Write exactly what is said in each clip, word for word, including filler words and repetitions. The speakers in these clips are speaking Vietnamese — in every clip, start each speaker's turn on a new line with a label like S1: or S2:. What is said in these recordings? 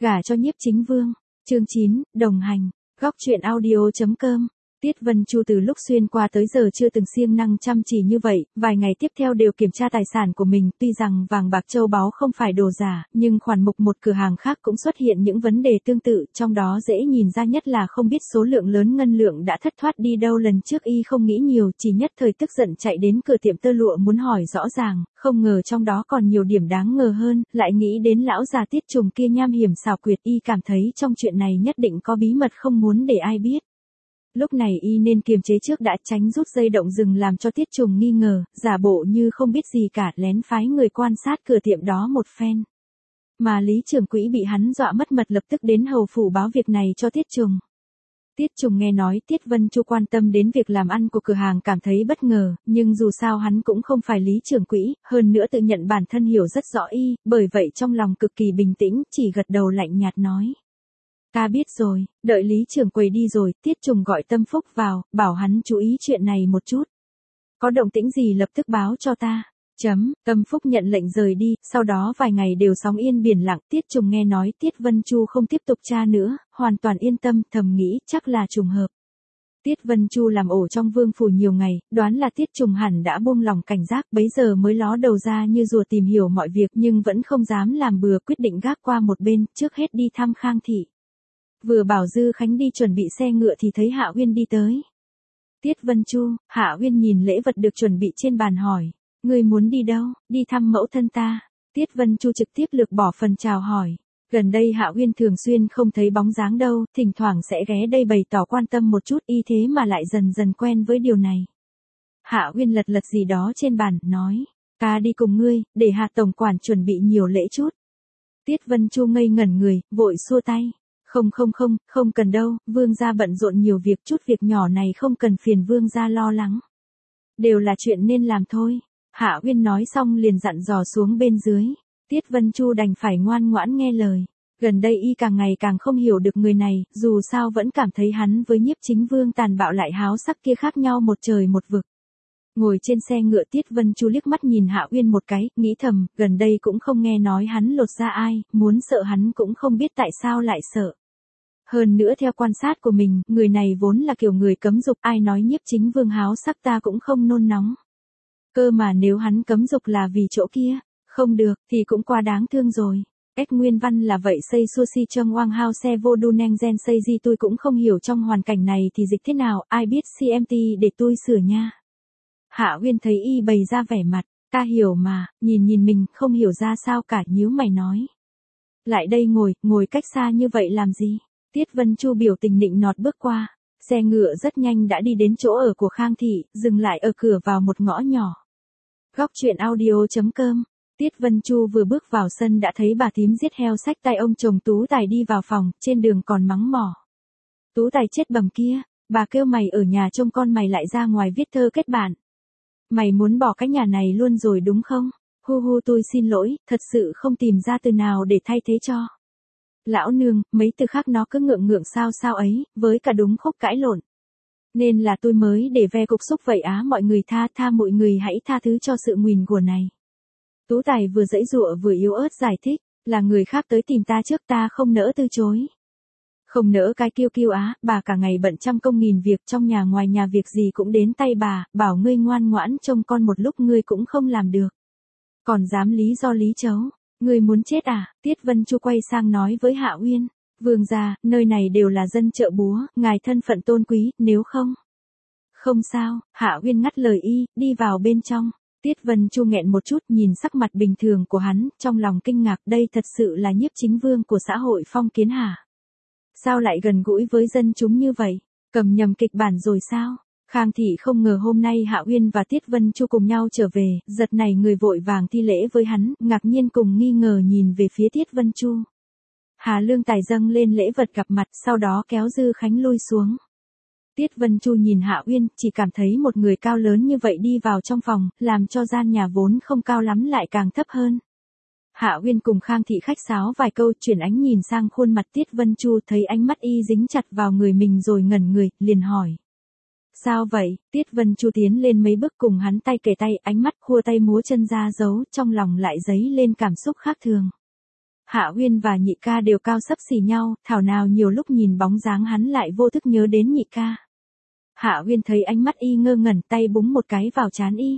S1: Gả cho Nhiếp Chính Vương. Chương chín, đồng hành. Góc truyện audio chấm com. Tiết Vân Chu từ lúc xuyên qua tới giờ chưa từng siêng năng chăm chỉ như vậy, vài ngày tiếp theo đều kiểm tra tài sản của mình, tuy rằng vàng bạc châu báu không phải đồ giả, nhưng khoản mục một cửa hàng khác cũng xuất hiện những vấn đề tương tự, trong đó dễ nhìn ra nhất là không biết số lượng lớn ngân lượng đã thất thoát đi đâu. Lần trước y không nghĩ nhiều, chỉ nhất thời tức giận chạy đến cửa tiệm tơ lụa muốn hỏi rõ ràng, không ngờ trong đó còn nhiều điểm đáng ngờ hơn, lại nghĩ đến lão già Tiết Trùng kia nham hiểm xảo quyệt, y cảm thấy trong chuyện này nhất định có bí mật không muốn để ai biết. Lúc này y nên kiềm chế trước đã, tránh rút dây động rừng làm cho Tiết Trùng nghi ngờ, giả bộ như không biết gì cả, lén phái người quan sát cửa tiệm đó một phen. Mà Lý Trưởng Quỹ bị hắn dọa mất mật lập tức đến hầu phủ báo việc này cho Tiết Trùng. Tiết Trùng nghe nói Tiết Vân Chu quan tâm đến việc làm ăn của cửa hàng cảm thấy bất ngờ, nhưng dù sao hắn cũng không phải Lý Trưởng Quỹ, hơn nữa tự nhận bản thân hiểu rất rõ y, bởi vậy trong lòng cực kỳ bình tĩnh, chỉ gật đầu lạnh nhạt nói. Ta biết rồi. Đợi Lý Trưởng Quầy đi rồi, Tiết Trùng gọi Tâm Phúc vào, bảo hắn chú ý chuyện này một chút. Có động tĩnh gì lập tức báo cho ta. Chấm, Tâm Phúc nhận lệnh rời đi, sau đó vài ngày đều sóng yên biển lặng, Tiết Trùng nghe nói Tiết Vân Chu không tiếp tục tra nữa, hoàn toàn yên tâm, thầm nghĩ chắc là trùng hợp. Tiết Vân Chu làm ổ trong vương phủ nhiều ngày, đoán là Tiết Trùng hẳn đã buông lòng cảnh giác, bấy giờ mới ló đầu ra như rùa tìm hiểu mọi việc, nhưng vẫn không dám làm bừa, quyết định gác qua một bên, trước hết đi thăm Khang thị. Vừa bảo Dư Khánh đi chuẩn bị xe ngựa thì thấy Hạ Uyên đi tới. Tiết Vân Chu. Hạ Uyên nhìn lễ vật được chuẩn bị trên bàn hỏi, ngươi muốn đi đâu? Đi thăm mẫu thân ta. Tiết Vân Chu trực tiếp lược bỏ phần chào hỏi. Gần đây Hạ Uyên thường xuyên không thấy bóng dáng đâu, thỉnh thoảng sẽ ghé đây bày tỏ quan tâm một chút, y thế mà lại dần dần quen với điều này. Hạ Uyên lật lật gì đó trên bàn, nói, ta đi cùng ngươi, để Hạ tổng quản chuẩn bị nhiều lễ chút. Tiết Vân Chu ngây ngẩn người, vội xua tay. Không không không, không cần đâu, vương gia bận rộn nhiều việc, chút việc nhỏ này không cần phiền vương gia lo lắng. Đều là chuyện nên làm thôi. Hạ Uyên nói xong liền dặn dò xuống bên dưới. Tiết Vân Chu đành phải ngoan ngoãn nghe lời. Gần đây y càng ngày càng không hiểu được người này, dù sao vẫn cảm thấy hắn với Nhiếp Chính Vương tàn bạo lại háo sắc kia khác nhau một trời một vực. Ngồi trên xe ngựa, Tiết Vân Chu liếc mắt nhìn Hạ Uyên một cái, nghĩ thầm, gần đây cũng không nghe nói hắn lột ra ai, muốn sợ hắn cũng không biết tại sao lại sợ. Hơn nữa theo quan sát của mình, người này vốn là kiểu người cấm dục, ai nói Nhiếp Chính Vương háo sắc ta cũng không nôn nóng. Cơ mà nếu hắn cấm dục là vì chỗ kia, không được, thì cũng quá đáng thương rồi. Cách nguyên văn là vậy, xây sushi trong Wang Hao xe vô đu neng gen xây gì tôi cũng không hiểu trong hoàn cảnh này thì dịch thế nào, ai biết xê em tê để tôi sửa nha. Hạ Uyên thấy y bày ra vẻ mặt, ta hiểu mà, nhìn nhìn mình không hiểu ra sao cả, nhíu mày nói. Lại đây ngồi, ngồi cách xa như vậy làm gì? Tiết Vân Chu biểu tình nịnh nọt bước qua, xe ngựa rất nhanh đã đi đến chỗ ở của Khang thị, dừng lại ở cửa vào một ngõ nhỏ. Góc truyện audio chấm com. Tiết Vân Chu vừa bước vào sân đã thấy bà thím giết heo xách tay ông chồng Tú Tài đi vào phòng, trên đường còn mắng mỏ. Tú Tài chết bầm kia, bà kêu mày ở nhà trông con, mày lại ra ngoài viết thơ kết bạn. Mày muốn bỏ cái nhà này luôn rồi đúng không? Hu hu, tôi xin lỗi, thật sự không tìm ra từ nào để thay thế cho. Lão nương, mấy từ khác nó cứ ngượng ngượng sao sao ấy, với cả đúng khúc cãi lộn. Nên là tôi mới để ve cục xúc vậy á, mọi người tha tha mọi người hãy tha thứ cho sự nguyền rủa này. Tú Tài vừa giãy giụa vừa yếu ớt giải thích, là người khác tới tìm ta trước, ta không nỡ từ chối. Không nỡ cái kiêu kiêu á, bà cả ngày bận trăm công nghìn việc, trong nhà ngoài nhà việc gì cũng đến tay bà, bảo ngươi ngoan ngoãn trông con một lúc ngươi cũng không làm được. Còn dám lý do lý chấu. Người muốn chết à? Tiết Vân Chu quay sang nói với Hạ Uyên, vương gia, nơi này đều là dân chợ búa, ngài thân phận tôn quý, nếu không. Không sao, Hạ Uyên ngắt lời y, đi vào bên trong. Tiết Vân Chu nghẹn một chút, nhìn sắc mặt bình thường của hắn, trong lòng kinh ngạc, đây thật sự là Nhiếp Chính Vương của xã hội phong kiến hả? Sao lại gần gũi với dân chúng như vậy? Cầm nhầm kịch bản rồi sao? Khang thị không ngờ hôm nay Hạ Uyên và Tiết Vân Chu cùng nhau trở về, giật này người vội vàng thi lễ với hắn, ngạc nhiên cùng nghi ngờ nhìn về phía Tiết Vân Chu. Hà Lương Tài dâng lên lễ vật gặp mặt, sau đó kéo Dư Khánh lui xuống. Tiết Vân Chu nhìn Hạ Uyên, chỉ cảm thấy một người cao lớn như vậy đi vào trong phòng, làm cho gian nhà vốn không cao lắm lại càng thấp hơn. Hạ Uyên cùng Khang thị khách sáo vài câu, chuyển ánh nhìn sang khuôn mặt Tiết Vân Chu, thấy ánh mắt y dính chặt vào người mình rồi ngẩn người, liền hỏi. Sao vậy? Tiết Vân Chu tiến lên mấy bước cùng hắn tay kề tay, ánh mắt khua tay múa chân ra giấu, trong lòng lại dấy lên cảm xúc khác thường. Hạ Uyên và nhị ca đều cao xấp xỉ nhau, thảo nào nhiều lúc nhìn bóng dáng hắn lại vô thức nhớ đến nhị ca. Hạ Uyên thấy ánh mắt y ngơ ngẩn, tay búng một cái vào trán y.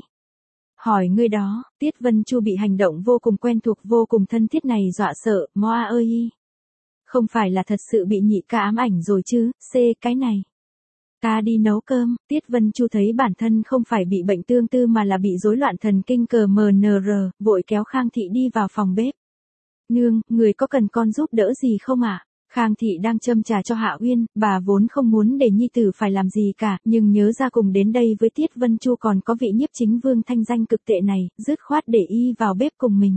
S1: Hỏi ngươi đó, Tiết Vân Chu bị hành động vô cùng quen thuộc vô cùng thân thiết này dọa sợ, moa ơi y. Không phải là thật sự bị nhị ca ám ảnh rồi chứ, c cái này. Ta đi nấu cơm, Tiết Vân Chu thấy bản thân không phải bị bệnh tương tư mà là bị rối loạn thần kinh cờ mờ nờ rờ, vội kéo Khang Thị đi vào phòng bếp. Nương, người có cần con giúp đỡ gì không ạ? À? Khang Thị đang châm trà cho Hạ Uyên, bà vốn không muốn để nhi tử phải làm gì cả, nhưng nhớ ra cùng đến đây với Tiết Vân Chu còn có vị nhiếp chính vương thanh danh cực tệ này, dứt khoát để y vào bếp cùng mình.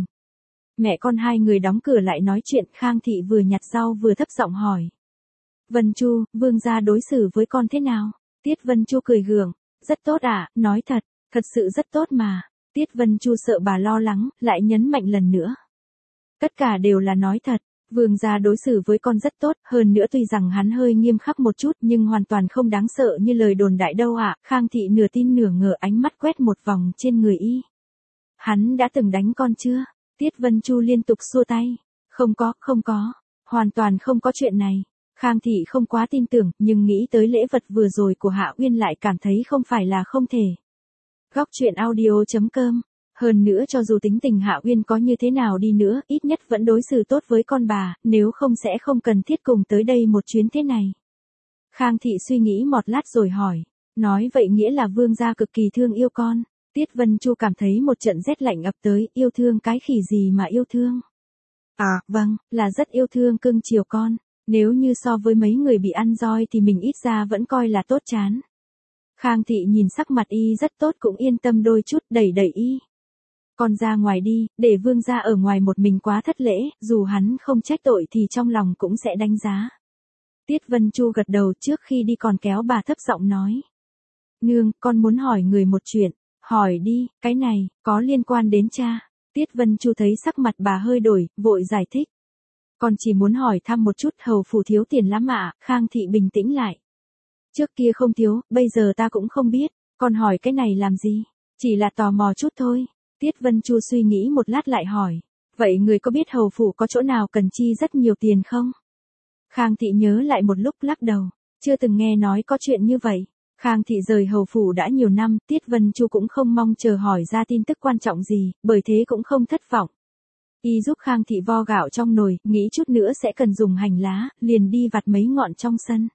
S1: Mẹ con hai người đóng cửa lại nói chuyện, Khang Thị vừa nhặt rau vừa thấp giọng hỏi. Vân Chu, vương gia đối xử với con thế nào? Tiết Vân Chu cười gượng, rất tốt ạ, à, nói thật, thật sự rất tốt mà. Tiết Vân Chu sợ bà lo lắng, lại nhấn mạnh lần nữa. Tất cả đều là nói thật, vương gia đối xử với con rất tốt, hơn nữa tuy rằng hắn hơi nghiêm khắc một chút nhưng hoàn toàn không đáng sợ như lời đồn đại đâu ạ. À. Khang Thị nửa tin nửa ngờ ánh mắt quét một vòng trên người y. Hắn đã từng đánh con chưa? Tiết Vân Chu liên tục xua tay. Không có, không có, hoàn toàn không có chuyện này. Khang Thị không quá tin tưởng, nhưng nghĩ tới lễ vật vừa rồi của Hạ Uyên lại cảm thấy không phải là không thể. Góc truyện audio chấm com. Hơn nữa cho dù tính tình Hạ Uyên có như thế nào đi nữa, ít nhất vẫn đối xử tốt với con bà, nếu không sẽ không cần thiết cùng tới đây một chuyến thế này. Khang Thị suy nghĩ một lát rồi hỏi, nói vậy nghĩa là vương gia cực kỳ thương yêu con. Tiết Vân Chu cảm thấy một trận rét lạnh ập tới, yêu thương cái khỉ gì mà yêu thương. À, vâng, là rất yêu thương cưng chiều con. Nếu như so với mấy người bị ăn roi thì mình ít ra vẫn coi là tốt chán. Khang Thị nhìn sắc mặt y rất tốt cũng yên tâm đôi chút, đẩy đẩy y. Con ra ngoài đi, để vương gia ở ngoài một mình quá thất lễ, dù hắn không trách tội thì trong lòng cũng sẽ đánh giá. Tiết Vân Chu gật đầu, trước khi đi còn kéo bà thấp giọng nói. Nương, con muốn hỏi người một chuyện. Hỏi đi, cái này, có liên quan đến cha. Tiết Vân Chu thấy sắc mặt bà hơi đổi, vội giải thích. Con chỉ muốn hỏi thăm một chút, hầu phủ thiếu tiền lắm ạ. Khang Thị bình tĩnh lại. Trước kia không thiếu, bây giờ ta cũng không biết, con hỏi cái này làm gì? Chỉ là tò mò chút thôi. Tiết Vân Chu suy nghĩ một lát lại hỏi. Vậy người có biết hầu phủ có chỗ nào cần chi rất nhiều tiền không? Khang Thị nhớ lại một lúc lắc đầu. Chưa từng nghe nói có chuyện như vậy. Khang Thị rời hầu phủ đã nhiều năm, Tiết Vân Chu cũng không mong chờ hỏi ra tin tức quan trọng gì, bởi thế cũng không thất vọng. Y giúp Khang Thị vo gạo trong nồi, nghĩ chút nữa sẽ cần dùng hành lá, liền đi vặt mấy ngọn trong sân.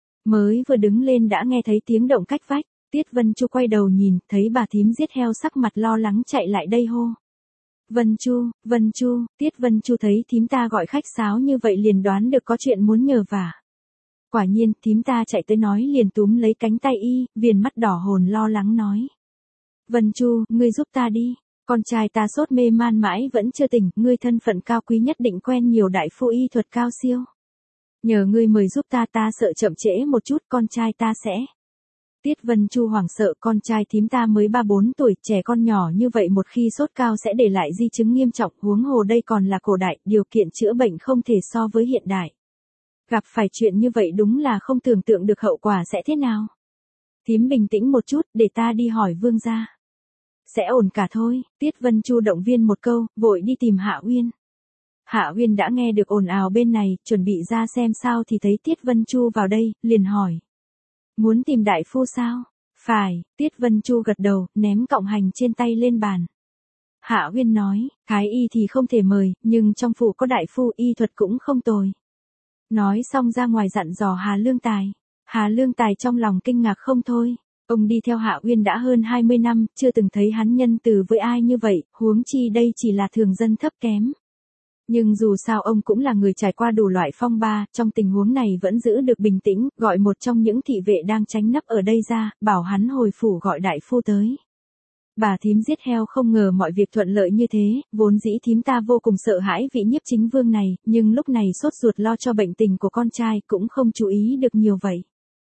S1: Mới vừa đứng lên đã nghe thấy tiếng động cách vách, Tiết Vân Chu quay đầu nhìn, thấy bà thím giết heo sắc mặt lo lắng chạy lại đây hô. Vân Chu, Vân Chu, Tiết Vân Chu thấy thím ta gọi khách sáo như vậy liền đoán được có chuyện muốn nhờ vả. Quả nhiên, thím ta chạy tới nói liền túm lấy cánh tay y, viền mắt đỏ hồn lo lắng nói. Vân Chu, ngươi giúp ta đi, con trai ta sốt mê man mãi vẫn chưa tỉnh, ngươi thân phận cao quý nhất định quen nhiều đại phu y thuật cao siêu. Nhờ ngươi mời giúp ta, ta sợ chậm trễ một chút, con trai ta sẽ. Tiết Vân Chu hoảng sợ, con trai thím ta mới ba bốn tuổi, trẻ con nhỏ như vậy một khi sốt cao sẽ để lại di chứng nghiêm trọng, huống hồ đây còn là cổ đại, điều kiện chữa bệnh không thể so với hiện đại. Gặp phải chuyện như vậy đúng là không tưởng tượng được hậu quả sẽ thế nào. Thím bình tĩnh một chút, để ta đi hỏi vương gia. Sẽ ổn cả thôi, Tiết Vân Chu động viên một câu, vội đi tìm Hạ Uyên. Hạ Uyên đã nghe được ồn ào bên này, chuẩn bị ra xem sao thì thấy Tiết Vân Chu vào đây, liền hỏi. Muốn tìm đại phu sao? Phải, Tiết Vân Chu gật đầu, ném cọng hành trên tay lên bàn. Hạ Uyên nói, thái y thì không thể mời, nhưng trong phủ có đại phu y thuật cũng không tồi. Nói xong ra ngoài dặn dò Hà Lương Tài. Hà Lương Tài trong lòng kinh ngạc không thôi. Ông đi theo Hạ Uyên đã hơn hai mươi năm, chưa từng thấy hắn nhân từ với ai như vậy, huống chi đây chỉ là thường dân thấp kém. Nhưng dù sao ông cũng là người trải qua đủ loại phong ba, trong tình huống này vẫn giữ được bình tĩnh, gọi một trong những thị vệ đang tránh nấp ở đây ra, bảo hắn hồi phủ gọi đại phu tới. Bà thím giết heo không ngờ mọi việc thuận lợi như thế, vốn dĩ thím ta vô cùng sợ hãi vị nhiếp chính vương này, nhưng lúc này sốt ruột lo cho bệnh tình của con trai cũng không chú ý được nhiều vậy.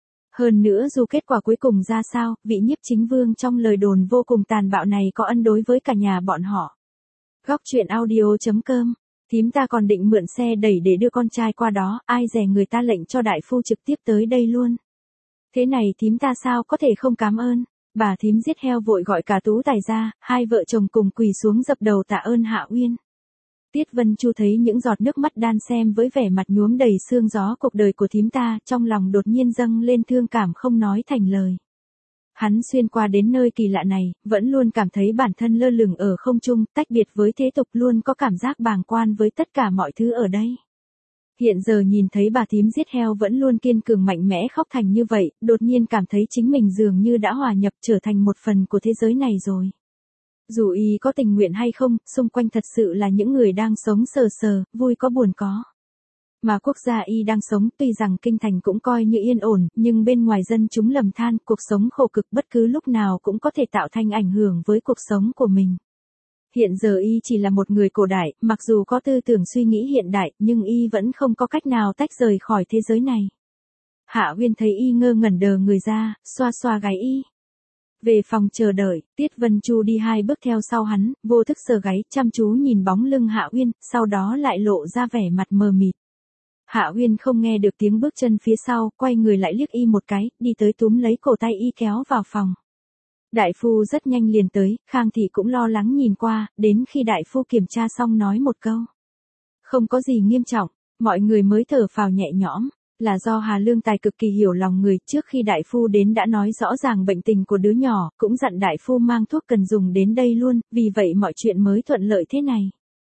S1: Hơn nữa dù kết quả cuối cùng ra sao, vị nhiếp chính vương trong lời đồn vô cùng tàn bạo này có ân đối với cả nhà bọn họ. Góc truyện audio chấm com. Thím ta còn định mượn xe đẩy để đưa con trai qua đó, ai dè người ta lệnh cho đại phu trực tiếp tới đây luôn. Thế này thím ta sao có thể không cảm ơn. Bà thím giết heo vội gọi cả Tú Tài ra, hai vợ chồng cùng quỳ xuống dập đầu tạ ơn Hạ Uyên. Tiết Vân Chu thấy những giọt nước mắt đan xen với vẻ mặt nhuốm đầy sương gió cuộc đời của thím ta, trong lòng đột nhiên dâng lên thương cảm không nói thành lời. Hắn xuyên qua đến nơi kỳ lạ này, vẫn luôn cảm thấy bản thân lơ lửng ở không trung, tách biệt với thế tục, luôn có cảm giác bàng quan với tất cả mọi thứ ở đây. Hiện giờ nhìn thấy bà thím giết heo vẫn luôn kiên cường mạnh mẽ khóc thành như vậy, đột nhiên cảm thấy chính mình dường như đã hòa nhập trở thành một phần của thế giới này rồi. Dù y có tình nguyện hay không, xung quanh thật sự là những người đang sống sờ sờ, vui có buồn có. Mà quốc gia y đang sống, tuy rằng kinh thành cũng coi như yên ổn, nhưng bên ngoài dân chúng lầm than, cuộc sống khổ cực bất cứ lúc nào cũng có thể tạo thành ảnh hưởng với cuộc sống của mình. Hiện giờ y chỉ là một người cổ đại, mặc dù có tư tưởng suy nghĩ hiện đại, nhưng y vẫn không có cách nào tách rời khỏi thế giới này. Hạ Uyên thấy y ngơ ngẩn đờ người ra, xoa xoa gáy y. Về phòng chờ đợi, Tiết Vân Chu đi hai bước theo sau hắn, vô thức sờ gáy, chăm chú nhìn bóng lưng Hạ Uyên, sau đó lại lộ ra vẻ mặt mờ mịt. Hạ Uyên không nghe được tiếng bước chân phía sau, quay người lại liếc y một cái, đi tới túm lấy cổ tay y kéo vào phòng. Đại phu rất nhanh liền tới, Khang Thị cũng lo lắng nhìn qua, đến khi đại phu kiểm tra xong nói một câu. Không có gì nghiêm trọng, mọi người mới thở phào nhẹ nhõm, là do Hà Lương Tài cực kỳ hiểu lòng người, trước khi đại phu đến đã nói rõ ràng bệnh tình của đứa nhỏ, cũng dặn đại phu mang thuốc cần dùng đến đây luôn, vì vậy mọi chuyện mới thuận lợi thế này.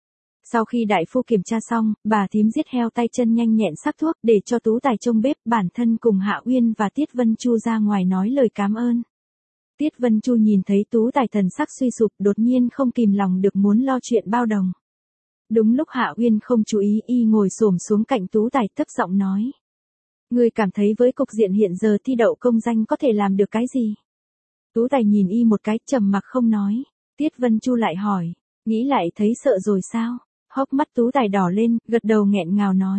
S1: Sau khi đại phu kiểm tra xong, bà thím giết heo tay chân nhanh nhẹn sắc thuốc để cho Tú Tài trông bếp, bản thân cùng Hạ Uyên và Tiết Vân Chu ra ngoài nói lời cảm ơn. Tiết Vân Chu nhìn thấy Tú Tài thần sắc suy sụp, đột nhiên không kìm lòng được muốn lo chuyện bao đồng. Đúng lúc Hạ Uyên không chú ý, y ngồi xổm xuống cạnh Tú Tài thấp giọng nói. Ngươi cảm thấy với cục diện hiện giờ thi đậu công danh có thể làm được cái gì? Tú Tài nhìn y một cái, trầm mặc không nói. Tiết Vân Chu lại hỏi, nghĩ lại thấy sợ rồi sao? Hốc mắt Tú Tài đỏ lên, gật đầu nghẹn ngào nói.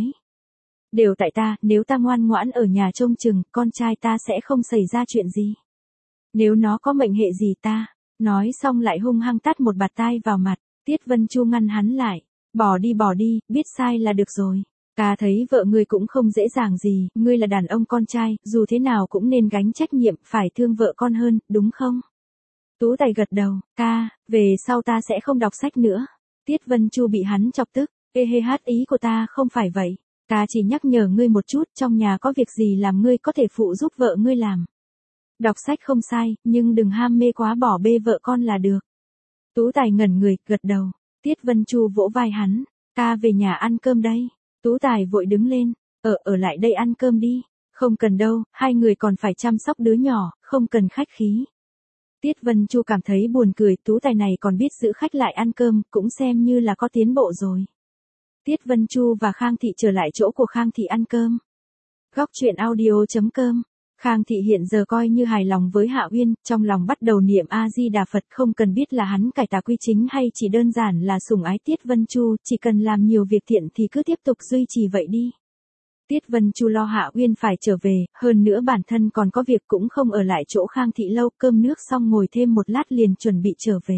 S1: Đều tại ta, nếu ta ngoan ngoãn ở nhà trông chừng, con trai ta sẽ không xảy ra chuyện gì. Nếu nó có mệnh hệ gì ta, nói xong lại hung hăng tát một bạt tai vào mặt. Tiết Vân Chu ngăn hắn lại, bỏ đi bỏ đi, biết sai là được rồi. Ta thấy vợ ngươi cũng không dễ dàng gì, ngươi là đàn ông con trai, dù thế nào cũng nên gánh trách nhiệm, phải thương vợ con hơn, đúng không? Tú Tài gật đầu, ca, về sau ta sẽ không đọc sách nữa. Tiết Vân Chu bị hắn chọc tức, ê hê hát ý của ta không phải vậy. Ta chỉ nhắc nhở ngươi một chút, trong nhà có việc gì làm ngươi có thể phụ giúp vợ ngươi làm. Đọc sách không sai, nhưng đừng ham mê quá bỏ bê vợ con là được. Tú Tài ngẩn người, gật đầu. Tiết Vân Chu vỗ vai hắn, ta về nhà ăn cơm đây. Tú Tài vội đứng lên, ở ở lại đây ăn cơm đi. Không cần đâu, hai người còn phải chăm sóc đứa nhỏ, không cần khách khí. Tiết Vân Chu cảm thấy buồn cười, Tú Tài này còn biết giữ khách lại ăn cơm, cũng xem như là có tiến bộ rồi. Tiết Vân Chu và Khang Thị trở lại chỗ của Khang Thị ăn cơm. Góc truyện audio chấm com. Khang Thị hiện giờ coi như hài lòng với Hạ Uyên, trong lòng bắt đầu niệm A-di-đà Phật, không cần biết là hắn cải tà quy chính hay chỉ đơn giản là sủng ái Tiết Vân Chu, chỉ cần làm nhiều việc thiện thì cứ tiếp tục duy trì vậy đi. Tiết Vân Chu lo Hạ Uyên phải trở về, hơn nữa bản thân còn có việc cũng không ở lại chỗ Khang Thị lâu, cơm nước xong ngồi thêm một lát liền chuẩn bị trở về.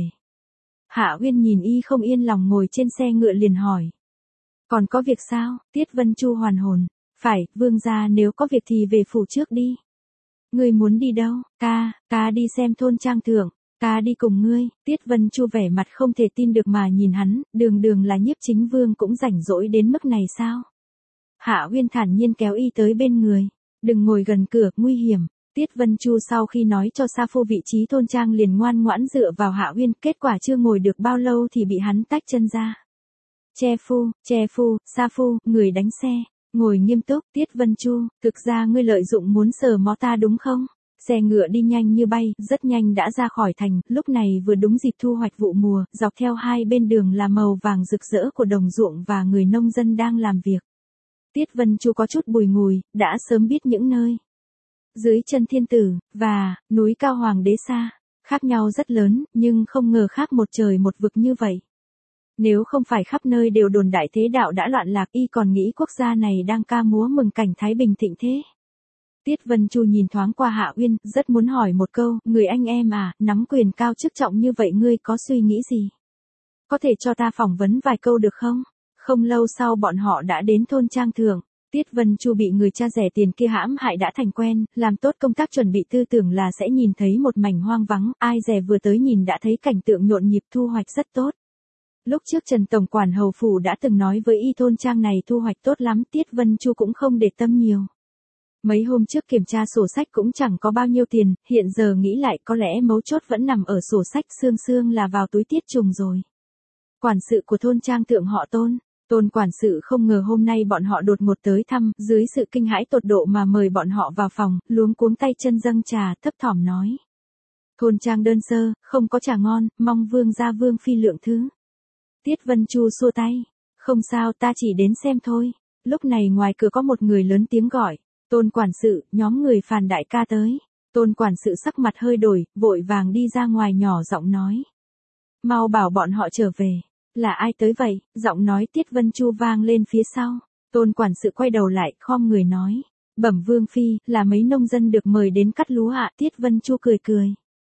S1: Hạ Uyên nhìn y không yên lòng ngồi trên xe ngựa liền hỏi. Còn có việc sao? Tiết Vân Chu hoàn hồn. Phải, vương gia nếu có việc thì về phủ trước đi. Ngươi muốn đi đâu? Ca, ca đi xem thôn trang thượng. Ca đi cùng ngươi. Tiết Vân Chu vẻ mặt không thể tin được mà nhìn hắn, đường đường là Nhiếp Chính Vương cũng rảnh rỗi đến mức này sao? Hạ Uyên thản nhiên kéo y tới bên người. Đừng ngồi gần cửa, nguy hiểm. Tiết Vân Chu sau khi nói cho Sa Phu vị trí thôn trang liền ngoan ngoãn dựa vào Hạ Uyên, kết quả chưa ngồi được bao lâu thì bị hắn tách chân ra. Che Phu, Che Phu, Sa Phu, người đánh xe. Ngồi nghiêm túc, Tiết Vân Chu, thực ra ngươi lợi dụng muốn sờ mó ta đúng không? Xe ngựa đi nhanh như bay, rất nhanh đã ra khỏi thành, lúc này vừa đúng dịp thu hoạch vụ mùa, dọc theo hai bên đường là màu vàng rực rỡ của đồng ruộng và người nông dân đang làm việc. Tiết Vân Chu có chút bùi ngùi, đã sớm biết những nơi dưới chân thiên tử, và núi cao hoàng đế xa, khác nhau rất lớn, nhưng không ngờ khác một trời một vực như vậy. Nếu không phải khắp nơi đều đồn đại thế đạo đã loạn lạc, y còn nghĩ quốc gia này đang ca múa mừng cảnh thái bình thịnh thế. Tiết Vân Chu nhìn thoáng qua Hạ Uyên, rất muốn hỏi một câu, người anh em à, nắm quyền cao chức trọng như vậy ngươi có suy nghĩ gì? Có thể cho ta phỏng vấn vài câu được không? Không lâu sau bọn họ đã đến thôn trang thượng. Tiết Vân Chu bị người cha rẻ tiền kia hãm hại đã thành quen, làm tốt công tác chuẩn bị tư tưởng là sẽ nhìn thấy một mảnh hoang vắng, ai dè vừa tới nhìn đã thấy cảnh tượng nhộn nhịp thu hoạch rất tốt. Lúc trước Trần Tổng quản hầu phủ đã từng nói với y thôn trang này thu hoạch tốt lắm, Tiết Vân Chu cũng không để tâm nhiều. Mấy hôm trước kiểm tra sổ sách cũng chẳng có bao nhiêu tiền, hiện giờ nghĩ lại có lẽ mấu chốt vẫn nằm ở sổ sách, xương xương là vào túi Tiết Trùng rồi. Quản sự của thôn trang thượng họ Tôn, Tôn quản sự không ngờ hôm nay bọn họ đột ngột tới thăm, dưới sự kinh hãi tột độ mà mời bọn họ vào phòng, luống cuống tay chân dâng trà, thấp thỏm nói. Thôn trang đơn sơ, không có trà ngon, mong vương gia vương phi lượng thứ. Tiết Vân Chu xua tay, không sao, ta chỉ đến xem thôi. Lúc này ngoài cửa có một người lớn tiếng gọi, Tôn quản sự, nhóm người Phàn đại ca tới. Tôn quản sự sắc mặt hơi đổi, vội vàng đi ra ngoài nhỏ giọng nói. Mau bảo bọn họ trở về. Là ai tới vậy? Giọng nói Tiết Vân Chu vang lên phía sau. Tôn quản sự quay đầu lại, khom người nói. Bẩm vương phi, là mấy nông dân được mời đến cắt lúa ạ. Tiết Vân Chu cười cười.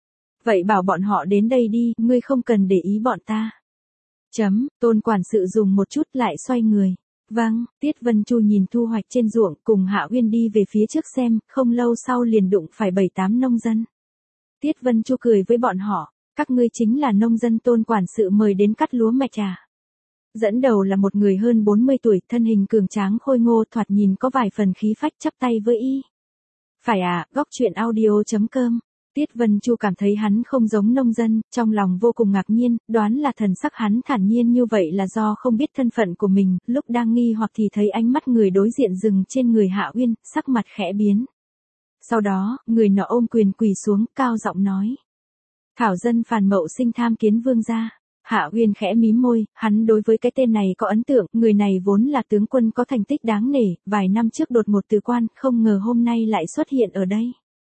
S1: Vậy bảo bọn họ đến đây đi, ngươi không cần để ý bọn ta. Chấm, Tôn quản sự dùng một chút lại xoay người. Vâng, Tiết Vân Chu nhìn thu hoạch trên ruộng, cùng Hạ Uyên đi về phía trước xem, không lâu sau liền đụng phải bảy tám nông dân. Tiết Vân Chu cười với bọn họ, các ngươi chính là nông dân Tôn quản sự mời đến cắt lúa mạch à. Dẫn đầu là một người hơn bốn mươi tuổi, thân hình cường tráng khôi ngô, thoạt nhìn có vài phần khí phách, chắp tay với y. Phải à, góc truyện audio chấm com. Tiết Vân Chu cảm thấy hắn không giống nông dân, trong lòng vô cùng ngạc nhiên, đoán là thần sắc hắn thản nhiên như vậy là do không biết thân phận của mình, lúc đang nghi hoặc thì thấy ánh mắt người đối diện dừng trên người Hạ Uyên, sắc mặt khẽ biến. Sau đó, người nọ ôm quyền quỳ xuống, cao giọng nói. Thảo dân Phàn Mậu Sinh tham kiến vương gia. Hạ Uyên khẽ mím môi, hắn đối với cái tên này có ấn tượng, người này vốn là tướng quân có thành tích đáng nể, vài năm trước đột ngột từ quan, không ngờ hôm nay lại xuất hiện ở đây.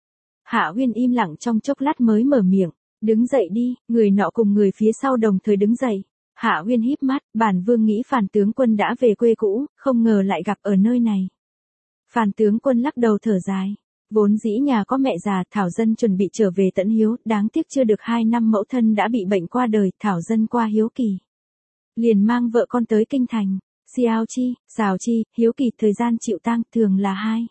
S1: Hạ Uyên im lặng trong chốc lát mới mở miệng, đứng dậy đi, người nọ cùng người phía sau đồng thời đứng dậy. Hạ Uyên híp mắt, bản vương nghĩ Phàn tướng quân đã về quê cũ, không ngờ lại gặp ở nơi này. Phàn tướng quân lắc đầu thở dài, vốn dĩ nhà có mẹ già, Thảo dân chuẩn bị trở về tận hiếu, đáng tiếc chưa được hai năm mẫu thân đã bị bệnh qua đời, Thảo dân qua hiếu kỳ. Liền mang vợ con tới kinh thành, Xiao Chi, Xào Chi, hiếu kỳ thời gian chịu tang thường là hai.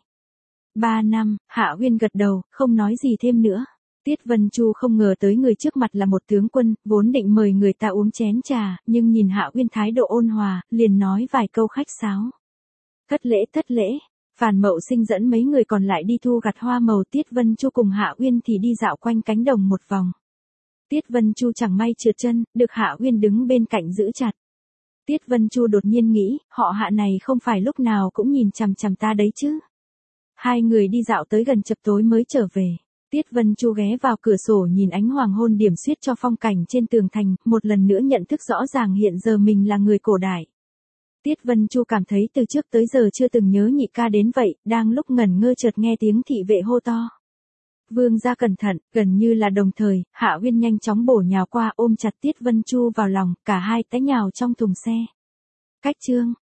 S1: Ba năm, Hạ Uyên gật đầu, không nói gì thêm nữa. Tiết Vân Chu không ngờ tới người trước mặt là một tướng quân, vốn định mời người ta uống chén trà, nhưng nhìn Hạ Uyên thái độ ôn hòa, liền nói vài câu khách sáo. Thất lễ thất lễ, Phàn Mậu Sinh dẫn mấy người còn lại đi thu gặt hoa màu, Tiết Vân Chu cùng Hạ Uyên thì đi dạo quanh cánh đồng một vòng. Tiết Vân Chu chẳng may trượt chân, được Hạ Uyên đứng bên cạnh giữ chặt. Tiết Vân Chu đột nhiên nghĩ, họ Hạ này không phải lúc nào cũng nhìn chằm chằm ta đấy chứ. Hai người đi dạo tới gần chập tối mới trở về. Tiết Vân Chu ghé vào cửa sổ nhìn ánh hoàng hôn điểm xuyết cho phong cảnh trên tường thành, một lần nữa nhận thức rõ ràng hiện giờ mình là người cổ đại. Tiết Vân Chu cảm thấy từ trước tới giờ chưa từng nhớ nhị ca đến vậy, đang lúc ngẩn ngơ chợt nghe tiếng thị vệ hô to. Vương gia cẩn thận, gần như là đồng thời, Hạ Uyên nhanh chóng bổ nhào qua ôm chặt Tiết Vân Chu vào lòng, cả hai té nhào trong thùng xe. Cách chương.